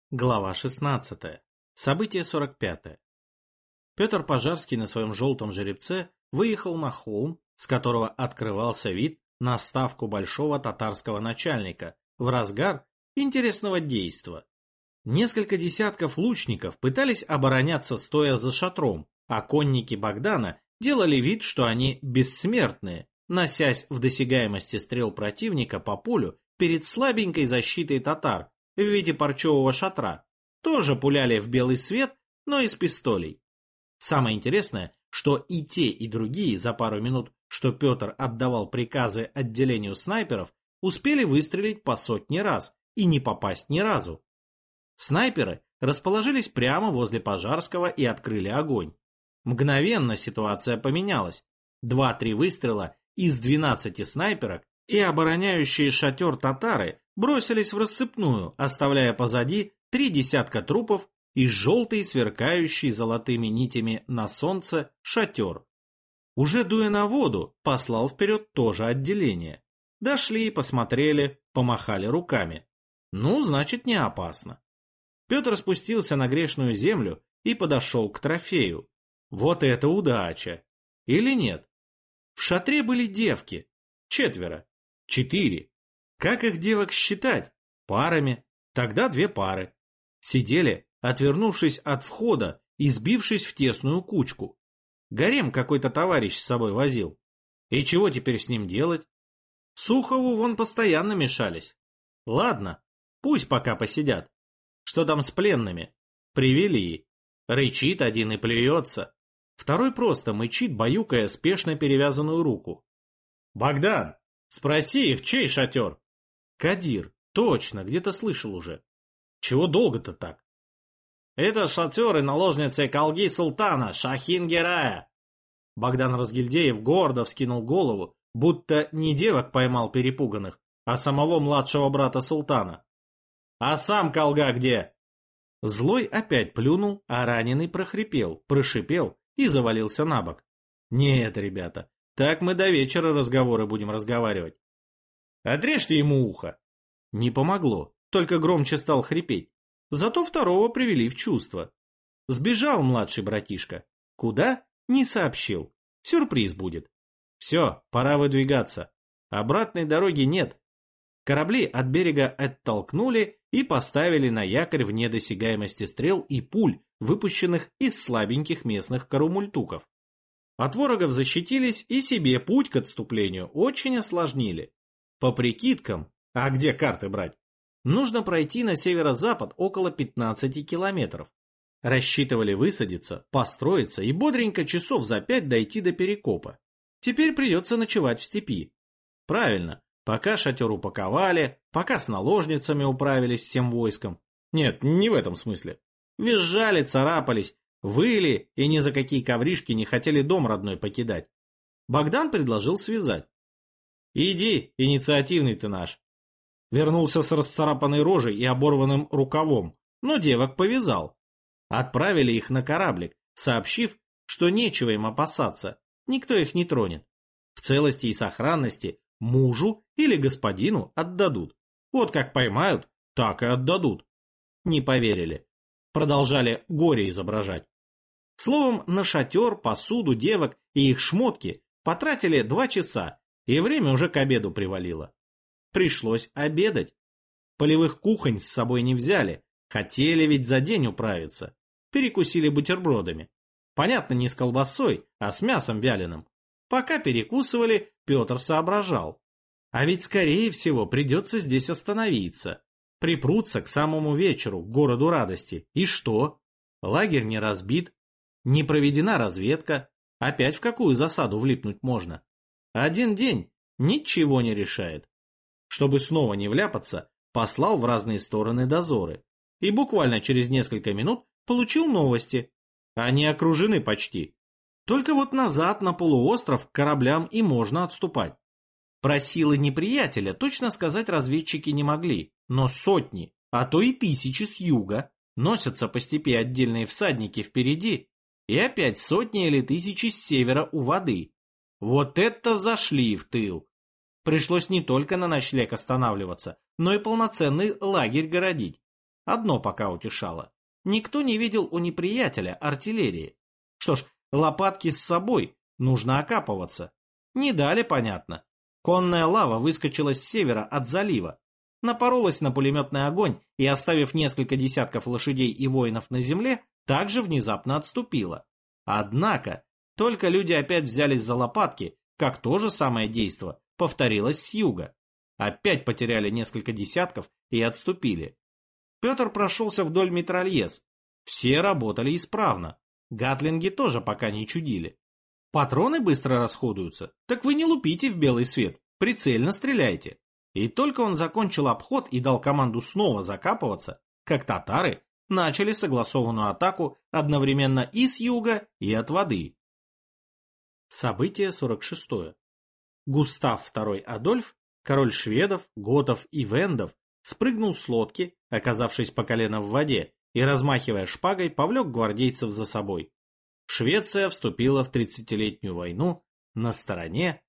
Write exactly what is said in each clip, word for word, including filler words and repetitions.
Глава шестнадцатая. Событие сорок пятое. Петр Пожарский на своем желтом жеребце выехал на холм, с которого открывался вид на ставку большого татарского начальника в разгар интересного действа. Несколько десятков лучников пытались обороняться стоя за шатром, а конники Богдана делали вид, что они бессмертные, носясь в досягаемости стрел противника по полю перед слабенькой защитой татар в виде парчевого шатра, тоже пуляли в белый свет, но из пистолей. Самое интересное, что и те, и другие за пару минут, что Петр отдавал приказы отделению снайперов, успели выстрелить по сотни раз и не попасть ни разу. Снайперы расположились прямо возле Пожарского и открыли огонь. Мгновенно ситуация поменялась. Два-три выстрела из двенадцати снайперок и обороняющие шатер татары бросились в рассыпную, оставляя позади три десятка трупов и желтый, сверкающий золотыми нитями на солнце шатер. Уже дуя на воду, послал вперед тоже отделение. Дошли, посмотрели, помахали руками. Ну, значит, не опасно. Петр спустился на грешную землю и подошел к трофею. Вот это удача! Или нет? В шатре были девки. Четверо. Четыре. Как их девок считать? Парами. Тогда две пары. Сидели, отвернувшись от входа и сбившись в тесную кучку. Гарем какой-то товарищ с собой возил. И чего теперь с ним делать? Сухову вон постоянно мешались. Ладно, пусть пока посидят. Что там с пленными? Привели. Рычит один и плюется. Второй просто мычит, баюкая спешно перевязанную руку. «Богдан, спроси их, чей шатер?» «Кадир, точно, где-то слышал уже. Чего долго-то так?» «Это шатер и наложницы Калги Султана, Шахин-Герая!» Богдан Разгильдеев гордо вскинул голову, будто не девок поймал перепуганных, а самого младшего брата султана. «А сам Калга где?» Злой опять плюнул, а раненый прохрипел, прошипел и завалился на бок. «Нет, ребята, так мы до вечера разговоры будем разговаривать». «Отрежьте ему ухо». Не помогло, только громче стал хрипеть. Зато второго привели в чувство. Сбежал младший братишка. Куда? Не сообщил. Сюрприз будет. Все, пора выдвигаться. Обратной дороги нет. Корабли от берега оттолкнули и поставили на якорь вне досягаемости стрел и пуль, выпущенных из слабеньких местных карумультуков. От ворогов защитились и себе путь к отступлению очень осложнили. По прикидкам, а где карты брать, нужно пройти на северо-запад около пятнадцати километров. Рассчитывали высадиться, построиться и бодренько часов за пять дойти до Перекопа. Теперь придется ночевать в степи. Правильно, пока шатер упаковали, пока с наложницами управились всем войском. Нет, не в этом смысле. Визжали, царапались, выли и ни за какие ковришки не хотели дом родной покидать. Богдан предложил связать. «Иди, инициативный ты наш». Вернулся с расцарапанной рожей и оборванным рукавом, но девок повязал. Отправили их на кораблик, сообщив, что нечего им опасаться, никто их не тронет. В целости и сохранности мужу или господину отдадут. Вот как поймают, так и отдадут. Не поверили. Продолжали горе изображать. Словом, на шатер, посуду, девок и их шмотки потратили два часа, и время уже к обеду привалило. Пришлось обедать. Полевых кухонь с собой не взяли, хотели ведь за день управиться. Перекусили бутербродами. Понятно, не с колбасой, а с мясом вяленым. Пока перекусывали, Петр соображал. А ведь, скорее всего, придется здесь остановиться. Припрутся к самому вечеру, к городу радости. И что? Лагерь не разбит, не проведена разведка. Опять в какую засаду влипнуть можно? Один день ничего не решает. Чтобы снова не вляпаться, послал в разные стороны дозоры. И буквально через несколько минут получил новости. Они окружены почти. Только вот назад на полуостров к кораблям и можно отступать. Про силы неприятеля точно сказать разведчики не могли, но сотни, а то и тысячи с юга носятся по степи отдельные всадники впереди, и опять сотни или тысячи с севера у воды. Вот это зашли в тыл! Пришлось не только на ночлег останавливаться, но и полноценный лагерь городить. Одно пока утешало. Никто не видел у неприятеля артиллерии. Что ж, лопатки с собой, нужно окапываться. Не дали, понятно. Конная лава выскочила с севера от залива, напоролась на пулеметный огонь и, оставив несколько десятков лошадей и воинов на земле, также внезапно отступила. Однако, только люди опять взялись за лопатки, как то же самое действо повторилось с юга. Опять потеряли несколько десятков и отступили. Петр прошелся вдоль митральез. Все работали исправно. Гатлинги тоже пока не чудили. Патроны быстро расходуются, так вы не лупите в белый свет, прицельно стреляйте. И только он закончил обход и дал команду снова закапываться, как татары начали согласованную атаку одновременно и с юга, и от воды. Событие сорок шестое. Густав второй Адольф, король шведов, готов и вендов, спрыгнул с лодки, оказавшись по колено в воде, и, размахивая шпагой, повлек гвардейцев за собой. Швеция вступила в тридцатилетнюю войну на стороне...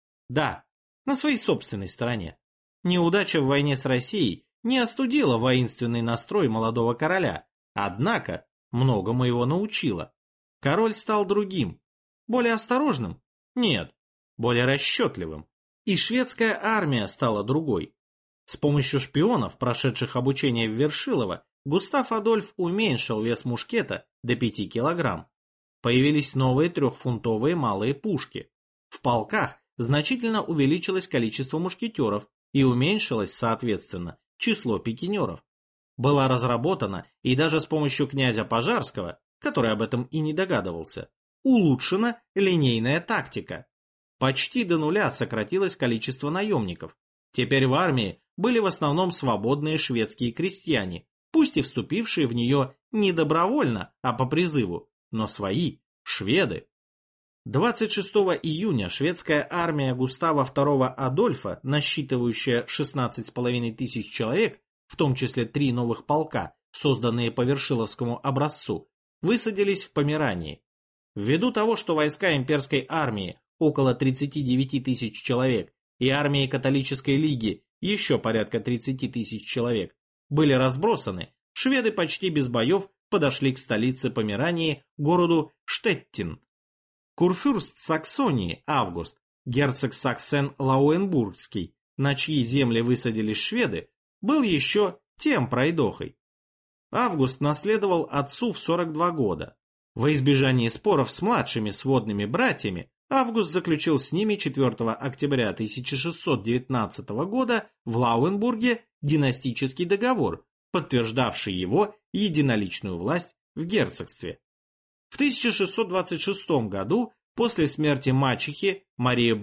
Да, на своей собственной стороне. Неудача в войне с Россией не остудила воинственный настрой молодого короля, однако многому его научила. Король стал другим, более осторожным? Нет, более расчетливым. И шведская армия стала другой. С помощью шпионов, прошедших обучение в Вершилово, Густав Адольф уменьшил вес мушкета до пяти килограмм. Появились новые трехфунтовые малые пушки. В полках значительно увеличилось количество мушкетеров и уменьшилось, соответственно, число пикинеров. Была разработана и даже с помощью князя Пожарского, который об этом и не догадывался, улучшена линейная тактика. Почти до нуля сократилось количество наемников. Теперь в армии были в основном свободные шведские крестьяне, пусть и вступившие в нее не добровольно, а по призыву, но свои, шведы. двадцать шестого июня шведская армия Густава второго Адольфа, насчитывающая шестнадцать с половиной тысяч человек, в том числе три новых полка, созданные по Вершиловскому образцу, высадились в Померании. Ввиду того, что войска имперской армии, около тридцати девяти тысяч человек, и армии католической лиги, еще порядка тридцати тысяч человек, были разбросаны, шведы почти без боев подошли к столице Померании, городу Штеттин. Курфюрст Саксонии Август, герцог Саксен-Лауенбургский, на чьи земли высадились шведы, был еще тем пройдохой. Август наследовал отцу в сорок два года. Во избежание споров с младшими сводными братьями, Август заключил с ними четвёртого октября тысяча шестьсот девятнадцатого года в Лауенбурге династический договор, подтверждавший его единоличную власть в герцогстве. В тысяча шестьсот двадцать шестом году, после смерти мачехи Марии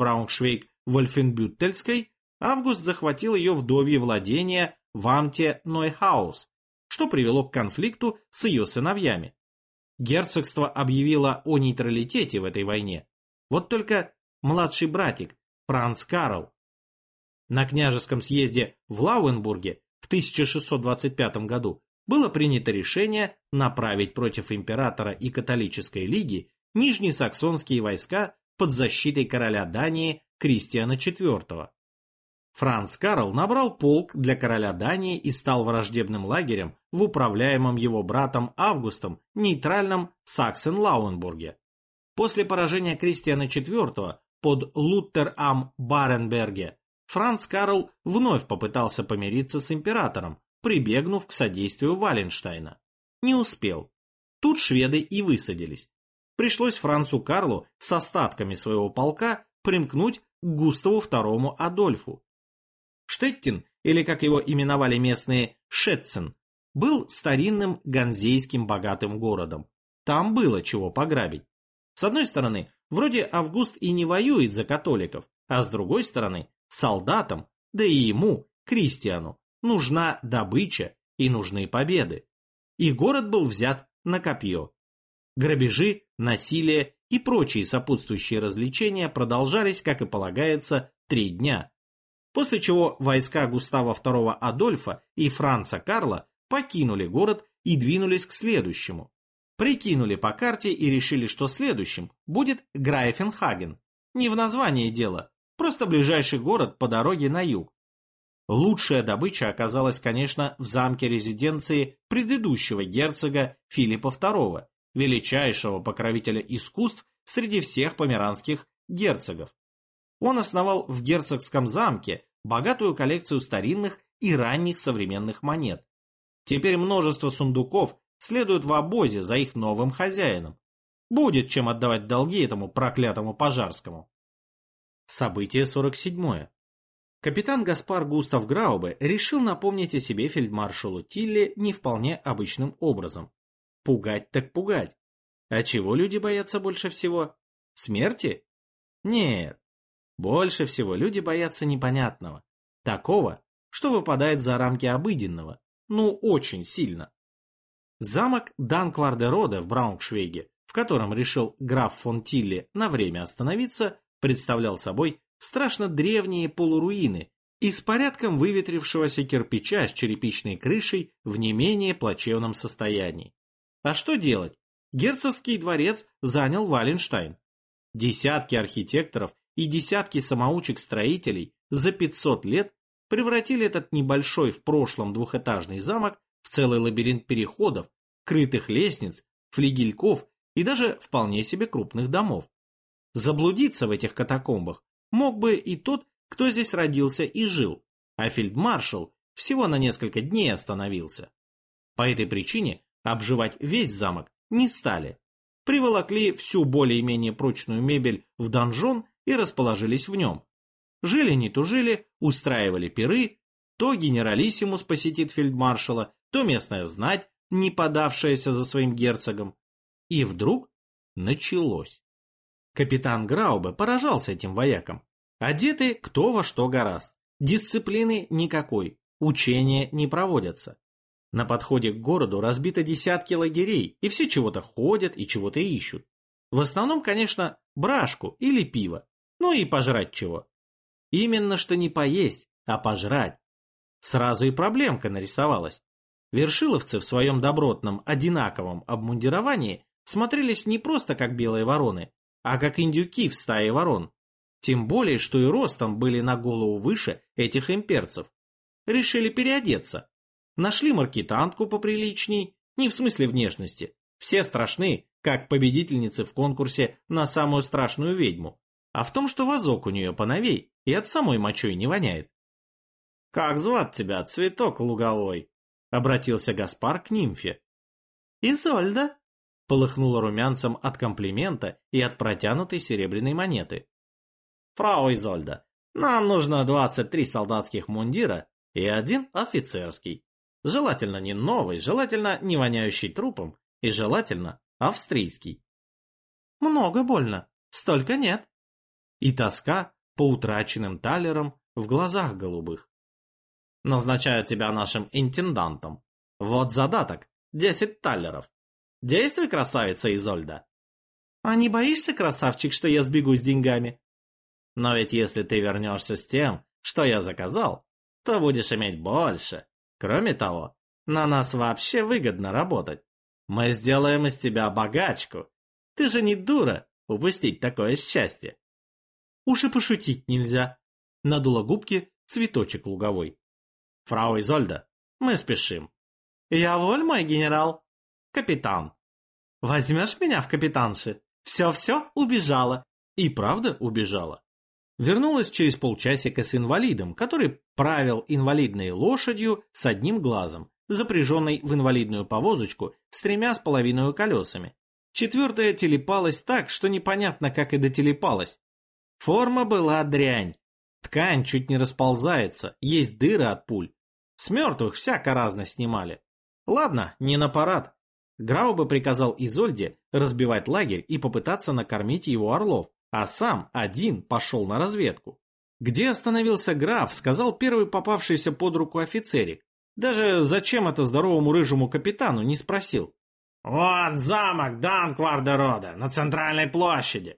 Брауншвейг-Вольфенбюттельской, Август захватил ее вдовье владения в Амте-Нойхаус, что привело к конфликту с ее сыновьями. Герцогство объявило о нейтралитете в этой войне. Вот только младший братик, Франц Карл. На княжеском съезде в Лауенбурге в тысяча шестьсот двадцать пятом году было принято решение направить против императора и католической лиги нижнесаксонские войска под защитой короля Дании Кристиана четвёртого. Франц Карл набрал полк для короля Дании и стал враждебным лагерем в управляемом его братом Августом нейтральном Саксен-Лауенбурге. После поражения Кристиана четвёртого под Луттер-ам-Баренберге Франц Карл вновь попытался помириться с императором, прибегнув к содействию Валенштайна. Не успел. Тут шведы и высадились. Пришлось Францу Карлу с остатками своего полка примкнуть к Густаву второму Адольфу. Штеттин, или как его именовали местные Шетцен, был старинным ганзейским богатым городом. Там было чего пограбить. С одной стороны, вроде Август и не воюет за католиков, а с другой стороны, солдатам, да и ему, Кристиану, нужна добыча и нужны победы. И город был взят на копье. Грабежи, насилие и прочие сопутствующие развлечения продолжались, как и полагается, три дня. После чего войска Густава второго Адольфа и Франца Карла покинули город и двинулись к следующему. Прикинули по карте и решили, что следующим будет Грайфенхаген. Не в названии дело, просто ближайший город по дороге на юг. Лучшая добыча оказалась, конечно, в замке-резиденции предыдущего герцога Филиппа второго, величайшего покровителя искусств среди всех померанских герцогов. Он основал в герцогском замке богатую коллекцию старинных и ранних современных монет. Теперь множество сундуков следуют в обозе за их новым хозяином. Будет чем отдавать долги этому проклятому Пожарскому. Событие сорок седьмое. Капитан Гаспар Густав Граубе решил напомнить о себе фельдмаршалу Тилле не вполне обычным образом. Пугать так пугать. А чего люди боятся больше всего? Смерти? Нет. Больше всего люди боятся непонятного. Такого, что выпадает за рамки обыденного. Ну, очень сильно. Замок Данквардероде в Брауншвейге, в котором решил граф фон Тилле на время остановиться, представлял собой страшно древние полуруины из порядком выветрившегося кирпича с черепичной крышей в не менее плачевном состоянии. А что делать? Герцогский дворец занял Валенштайн. Десятки архитекторов и десятки самоучек-строителей за пятьсот лет превратили этот небольшой в прошлом двухэтажный замок в целый лабиринт переходов, крытых лестниц, флигельков и даже вполне себе крупных домов. Заблудиться в этих катакомбах мог бы и тот, кто здесь родился и жил, а фельдмаршал всего на несколько дней остановился. По этой причине обживать весь замок не стали. Приволокли всю более-менее прочную мебель в донжон и расположились в нем. Жили не тужили, устраивали пиры, то генералиссимус посетит фельдмаршала, то местная знать, не подавшаяся за своим герцогом. И вдруг началось. Капитан Граубе поражался этим воякам. Одеты кто во что горазд. Дисциплины никакой, учения не проводятся. На подходе к городу разбито десятки лагерей, и все чего-то ходят и чего-то ищут. В основном, конечно, брашку или пиво, ну и пожрать чего. Именно что не поесть, а пожрать. Сразу и проблемка нарисовалась. Вершиловцы в своем добротном, одинаковом обмундировании смотрелись не просто как белые вороны, а как индюки в стае ворон. Тем более, что и ростом были на голову выше этих имперцев. Решили переодеться. Нашли маркетантку поприличней, не в смысле внешности. Все страшны, как победительницы в конкурсе на самую страшную ведьму. А в том, что вазок у нее поновей и от самой мочой не воняет. «Как звать тебя, цветок луговой?» — обратился Гаспар к нимфе. «Изольда», — полыхнула румянцем от комплимента и от протянутой серебряной монеты. «Фрау Изольда, нам нужно двадцать три солдатских мундира и один офицерский. Желательно не новый, желательно не воняющий трупом и желательно австрийский». «Много больно, столько нет». И тоска по утраченным талерам в глазах голубых. «Назначаю тебя нашим интендантом. Вот задаток, десять талеров. Действуй, красавица Изольда». «А не боишься, красавчик, что я сбегу с деньгами?» «Но ведь если ты вернешься с тем, что я заказал, то будешь иметь больше. Кроме того, на нас вообще выгодно работать. Мы сделаем из тебя богачку. Ты же не дура упустить такое счастье». «Уж и пошутить нельзя», — надула губки цветочек луговой. «Фрау Изольда, мы спешим». «Я воль, мой генерал». «Капитан». «Возьмешь меня в капитанши? Все-все, убежала». И правда убежала. Вернулась через полчасика с инвалидом, который правил инвалидной лошадью с одним глазом, запряженной в инвалидную повозочку с тремя с половиной колесами. Четвертая телепалась так, что непонятно, как и дотелепалась. Форма была дрянь. Ткань чуть не расползается, есть дыры от пуль. С мертвых всяко разно снимали. Ладно, не на парад. Граубе приказал Изольде разбивать лагерь и попытаться накормить его орлов, а сам один пошел на разведку. Где остановился граф, сказал первый попавшийся под руку офицерик. Даже зачем это здоровому рыжему капитану не спросил. «Вот замок Данквардероде на центральной площади».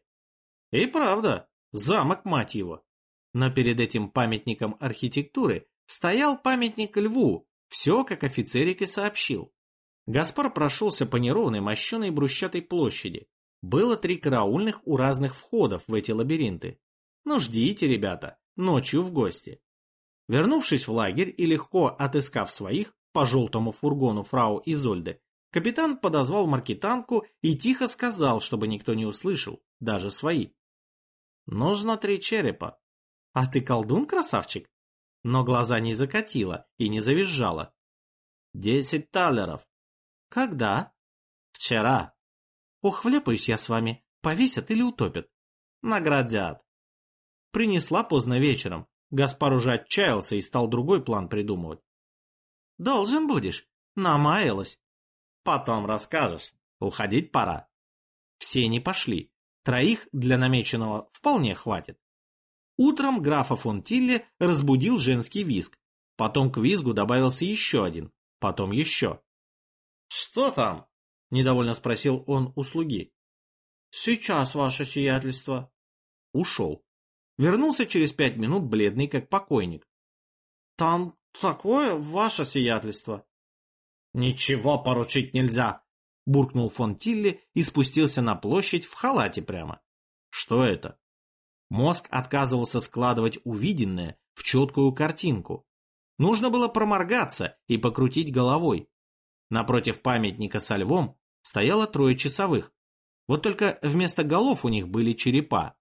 И правда, замок, мать его. Но перед этим памятником архитектуры стоял памятник льву, все как офицерик и сообщил. Гаспар прошелся по неровной мощеной брусчатой площади. Было три караульных у разных входов в эти лабиринты. Ну ждите, ребята, ночью в гости. Вернувшись в лагерь и легко отыскав своих по желтому фургону фрау Изольды, капитан подозвал маркетанку и тихо сказал, чтобы никто не услышал, даже свои. «Нужно три черепа». «А ты колдун, красавчик?» Но глаза не закатила и не завизжала. «Десять талеров». «Когда?» «Вчера». «Ох, вляпаюсь я с вами. Повесят или утопят?» «Наградят». Принесла поздно вечером. Гаспар уже отчаялся и стал другой план придумывать. «Должен будешь. Намаялась». «Потом расскажешь. Уходить пора». Все не пошли. Троих для намеченного вполне хватит. Утром графа фон Тилле разбудил женский визг. Потом к визгу добавился еще один. Потом еще. «Что там?» – недовольно спросил он у слуги. «Сейчас, ваше сиятельство». Ушел. Вернулся через пять минут бледный, как покойник. «Там такое, ваше сиятельство». «Ничего поручить нельзя», – буркнул фон Тилле и спустился на площадь в халате прямо. Что это? Мозг отказывался складывать увиденное в четкую картинку. Нужно было проморгаться и покрутить головой. Напротив памятника со львом стояло трое часовых. Вот только вместо голов у них были черепа.